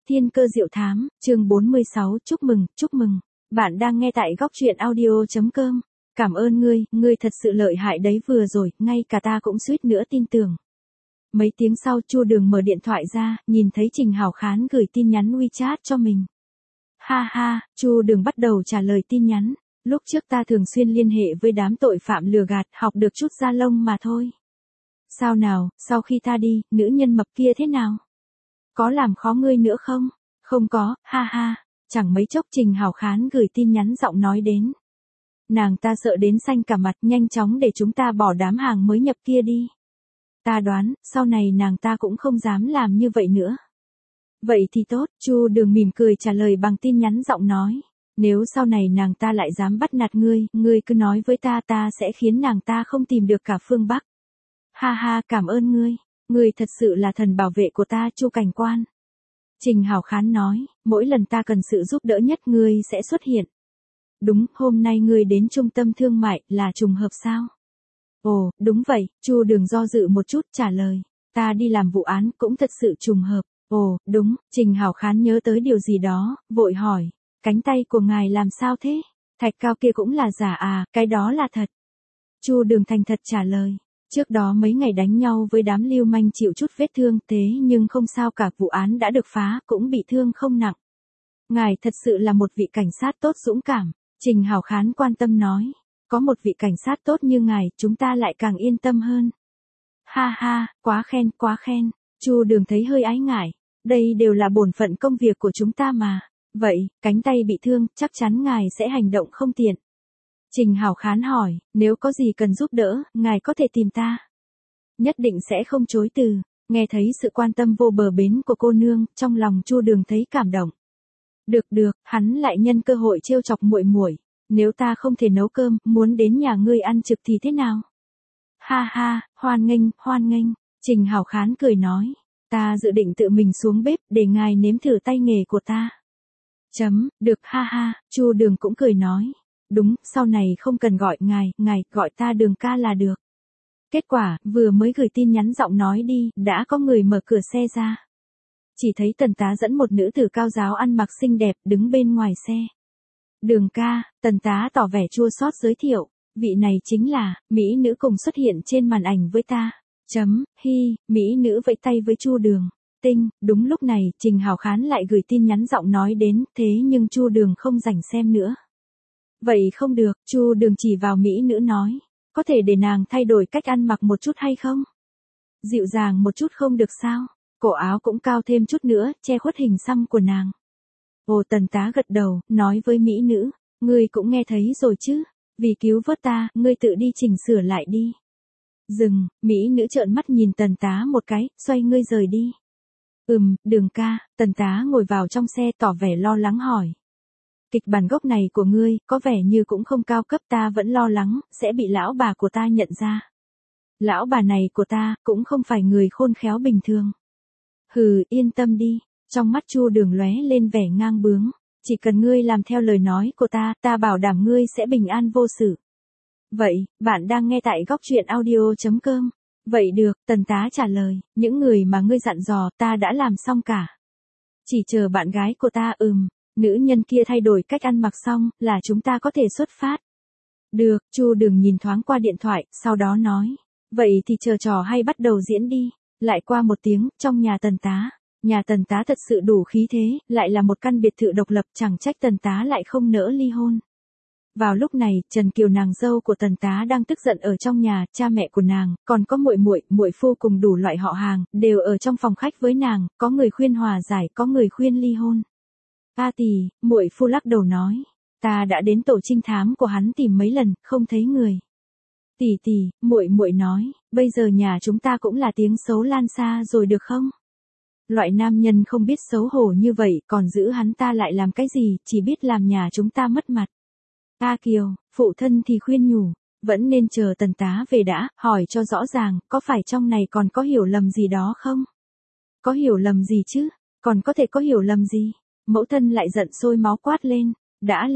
Thiên cơ diệu thám, chương 46, chúc mừng. Bạn đang nghe tại góc truyện audio.com. Cảm ơn ngươi thật sự lợi hại đấy vừa rồi, ngay cả ta cũng suýt nữa tin tưởng. Mấy tiếng sau Chu Đường mở điện thoại ra, nhìn thấy Trình Hảo Khán gửi tin nhắn WeChat cho mình. Ha ha, Chu Đường bắt đầu trả lời tin nhắn. Lúc trước ta thường xuyên liên hệ với đám tội phạm lừa gạt, học được chút da lông mà thôi. Sao nào, sau khi ta đi, nữ nhân mập kia thế nào? Có làm khó ngươi nữa không? Không có, ha ha. Chẳng mấy chốc Trình Hảo Khán gửi tin nhắn giọng nói đến. Nàng ta sợ đến xanh cả mặt, nhanh chóng để chúng ta bỏ đám hàng mới nhập kia đi. Ta đoán, sau này nàng ta cũng không dám làm như vậy nữa. Vậy thì tốt, Chu Đường mỉm cười trả lời bằng tin nhắn giọng nói. Nếu sau này nàng ta lại dám bắt nạt ngươi cứ nói với ta sẽ khiến nàng ta không tìm được cả phương Bắc. Ha ha, cảm ơn ngươi thật sự là thần bảo vệ của ta Chu cảnh quan. Trình Hảo Khán nói, mỗi lần ta cần sự giúp đỡ nhất ngươi sẽ xuất hiện. Đúng, hôm nay ngươi đến trung tâm thương mại là trùng hợp sao? Ồ, đúng vậy, Chu Đường do dự một chút trả lời. Ta đi làm vụ án cũng thật sự trùng hợp. Ồ, đúng, Trình Hảo Khán nhớ tới điều gì đó, vội hỏi. Cánh tay của ngài làm sao thế? Thạch cao kia cũng là giả à, cái đó là thật. Chu Đường thành thật trả lời. Trước đó mấy ngày đánh nhau với đám lưu manh chịu chút vết thương thế nhưng không sao cả, vụ án đã được phá, cũng bị thương không nặng. Ngài thật sự là một vị cảnh sát tốt dũng cảm, Trình Hảo Khán quan tâm nói. Có một vị cảnh sát tốt như ngài, chúng ta lại càng yên tâm hơn. Ha ha, quá khen, Chu Đường thấy hơi ái ngại, đây đều là bổn phận công việc của chúng ta mà. Vậy, cánh tay bị thương, chắc chắn ngài sẽ hành động không tiện. Trình Hảo Khán hỏi, nếu có gì cần giúp đỡ, ngài có thể tìm ta. Nhất định sẽ không chối từ. Nghe thấy sự quan tâm vô bờ bến của cô nương, trong lòng Chu Đường thấy cảm động. Được, hắn lại nhân cơ hội trêu chọc muội. Nếu ta không thể nấu cơm, muốn đến nhà ngươi ăn trực thì thế nào? Ha ha, hoan nghênh, Trình Hảo Khán cười nói. Ta dự định tự mình xuống bếp để ngài nếm thử tay nghề của ta. Được, ha ha, Chu Đường cũng cười nói. Đúng, sau này không cần gọi ngài gọi ta Đường ca là được. Kết quả, vừa mới gửi tin nhắn giọng nói đi, đã có người mở cửa xe ra. Chỉ thấy Tần Tá dẫn một nữ tử cao giáo ăn mặc xinh đẹp đứng bên ngoài xe. Đường ca, Tần Tá tỏ vẻ chua xót giới thiệu, vị này chính là, mỹ nữ cùng xuất hiện trên màn ảnh với ta. Mỹ nữ vẫy tay với Chu Đường. Đúng lúc này, Trình Hảo Khán lại gửi tin nhắn giọng nói đến, thế nhưng Chu Đường không rảnh xem nữa. Vậy không được, Chu Đường chỉ vào mỹ nữ nói, có thể để nàng thay đổi cách ăn mặc một chút hay không? Dịu dàng một chút không được sao? Cổ áo cũng cao thêm chút nữa, che khuất hình xăm của nàng. Ồ, Tần Tá gật đầu, nói với mỹ nữ, ngươi cũng nghe thấy rồi chứ, vì cứu vớt ta, ngươi tự đi chỉnh sửa lại đi. Dừng, mỹ nữ trợn mắt nhìn Tần Tá một cái, xoay ngươi rời đi. Đường ca, Tần Tá ngồi vào trong xe tỏ vẻ lo lắng hỏi. Kịch bản gốc này của ngươi, có vẻ như cũng không cao cấp, ta vẫn lo lắng, sẽ bị lão bà của ta nhận ra. Lão bà này của ta, cũng không phải người khôn khéo bình thường. Hừ, yên tâm đi, trong mắt Chu Đường lóe lên vẻ ngang bướng. Chỉ cần ngươi làm theo lời nói của ta bảo đảm ngươi sẽ bình an vô sự. Vậy, bạn đang nghe tại góc truyện audio.com. Vậy được, Tần Tá trả lời, những người mà ngươi dặn dò, ta đã làm xong cả. Chỉ chờ bạn gái của ta, nữ nhân kia thay đổi cách ăn mặc xong, là chúng ta có thể xuất phát. Được, Chu Đường nhìn thoáng qua điện thoại, sau đó nói. Vậy thì chờ trò hay bắt đầu diễn đi. Lại qua một tiếng, trong nhà Tần Tá thật sự đủ khí thế, lại là một căn biệt thự độc lập, chẳng trách Tần Tá lại không nỡ ly hôn. Vào lúc này, Trần Kiều nàng dâu của Tần Tá đang tức giận ở trong nhà, cha mẹ của nàng, còn có muội phu cùng đủ loại họ hàng, đều ở trong phòng khách với nàng, có người khuyên hòa giải, có người khuyên ly hôn. A tỷ, muội phu lắc đầu nói, ta đã đến tổ trinh thám của hắn tìm mấy lần, không thấy người. Tỷ, muội nói, bây giờ nhà chúng ta cũng là tiếng xấu lan xa rồi được không? Loại nam nhân không biết xấu hổ như vậy, còn giữ hắn ta lại làm cái gì, chỉ biết làm nhà chúng ta mất mặt. A Kiều, phụ thân thì khuyên nhủ, vẫn nên chờ Tần Tá về đã, hỏi cho rõ ràng, có phải trong này còn có hiểu lầm gì đó không? Có hiểu lầm gì chứ? Còn có thể có hiểu lầm gì? Mẫu thân lại giận sôi máu quát lên. Đã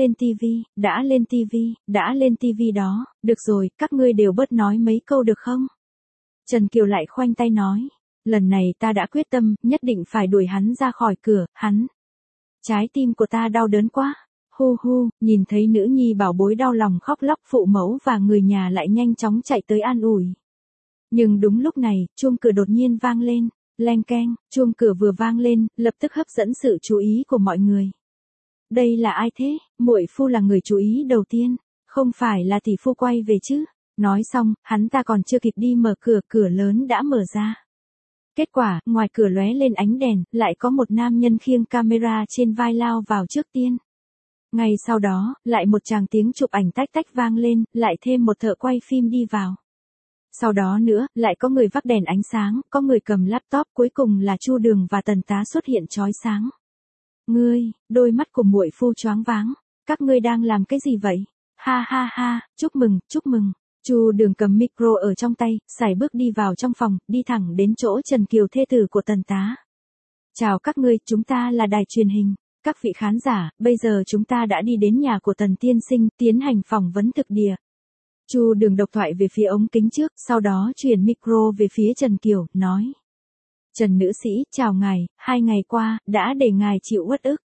lên tivi đó, được rồi, các ngươi đều bớt nói mấy câu được không? Trần Kiều lại khoanh tay nói. Lần này ta đã quyết tâm, nhất định phải đuổi hắn ra khỏi cửa, hắn. Trái tim của ta đau đớn quá. Hu hu, nhìn thấy nữ nhi bảo bối đau lòng khóc lóc, phụ mẫu và người nhà lại nhanh chóng chạy tới an ủi. Nhưng đúng lúc này, chuông cửa đột nhiên vang lên, leng keng, chuông cửa vừa vang lên, lập tức hấp dẫn sự chú ý của mọi người. Đây là ai thế? Muội phu là người chú ý đầu tiên, không phải là tỷ phu quay về chứ? Nói xong, hắn ta còn chưa kịp đi mở cửa, cửa lớn đã mở ra. Kết quả, ngoài cửa lóe lên ánh đèn, lại có một nam nhân khiêng camera trên vai lao vào trước tiên. Ngay sau đó, lại một tràng tiếng chụp ảnh tách tách vang lên, lại thêm một thợ quay phim đi vào. Sau đó nữa, lại có người vác đèn ánh sáng, có người cầm laptop, cuối cùng là Chu Đường và Tần Tá xuất hiện chói sáng. Ngươi, đôi mắt của muội phu choáng váng, các ngươi đang làm cái gì vậy? Ha ha ha, chúc mừng, chúc mừng. Chu Đường cầm micro ở trong tay, sải bước đi vào trong phòng, đi thẳng đến chỗ Trần Kiều thê tử của Tần Tá. Chào các ngươi, chúng ta là đài truyền hình. Các vị khán giả, bây giờ chúng ta đã đi đến nhà của Tần tiên sinh, tiến hành phỏng vấn thực địa. Chu Đường độc thoại về phía ống kính trước, sau đó chuyển micro về phía Trần Kiều, nói. Trần nữ sĩ, chào ngài, 2 ngày qua, đã để ngài chịu uất ức.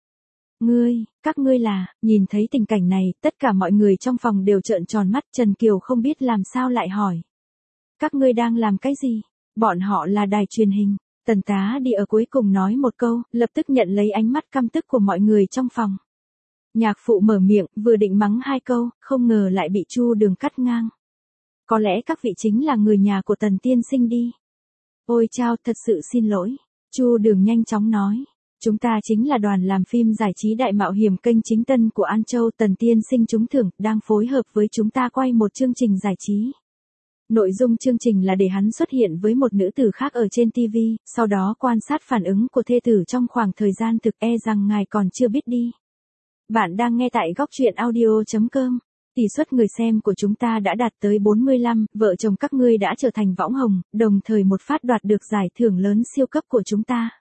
Các ngươi là, nhìn thấy tình cảnh này, tất cả mọi người trong phòng đều trợn tròn mắt, Trần Kiều không biết làm sao lại hỏi. Các ngươi đang làm cái gì? Bọn họ là đài truyền hình. Tần Tá đi ở cuối cùng nói một câu, lập tức nhận lấy ánh mắt căm tức của mọi người trong phòng. Nhạc phụ mở miệng, vừa định mắng 2 câu, không ngờ lại bị Chu Đường cắt ngang. Có lẽ các vị chính là người nhà của Tần tiên sinh đi. Ôi chao, thật sự xin lỗi. Chu Đường nhanh chóng nói. Chúng ta chính là đoàn làm phim giải trí Đại Mạo Hiểm kênh chính tân của An Châu. Tần tiên sinh trúng thưởng, đang phối hợp với chúng ta quay một chương trình giải trí. Nội dung chương trình là để hắn xuất hiện với một nữ tử khác ở trên TV, sau đó quan sát phản ứng của thê tử trong khoảng thời gian thực, e rằng ngài còn chưa biết đi. Bạn đang nghe tại góc truyện audio.com. Tỷ suất người xem của chúng ta đã đạt tới 45, vợ chồng các ngươi đã trở thành võng hồng, đồng thời một phát đoạt được giải thưởng lớn siêu cấp của chúng ta.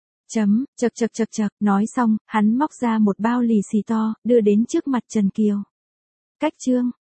Chật, nói xong, hắn móc ra một bao lì xì to, đưa đến trước mặt Trần Kiều. Cách chương.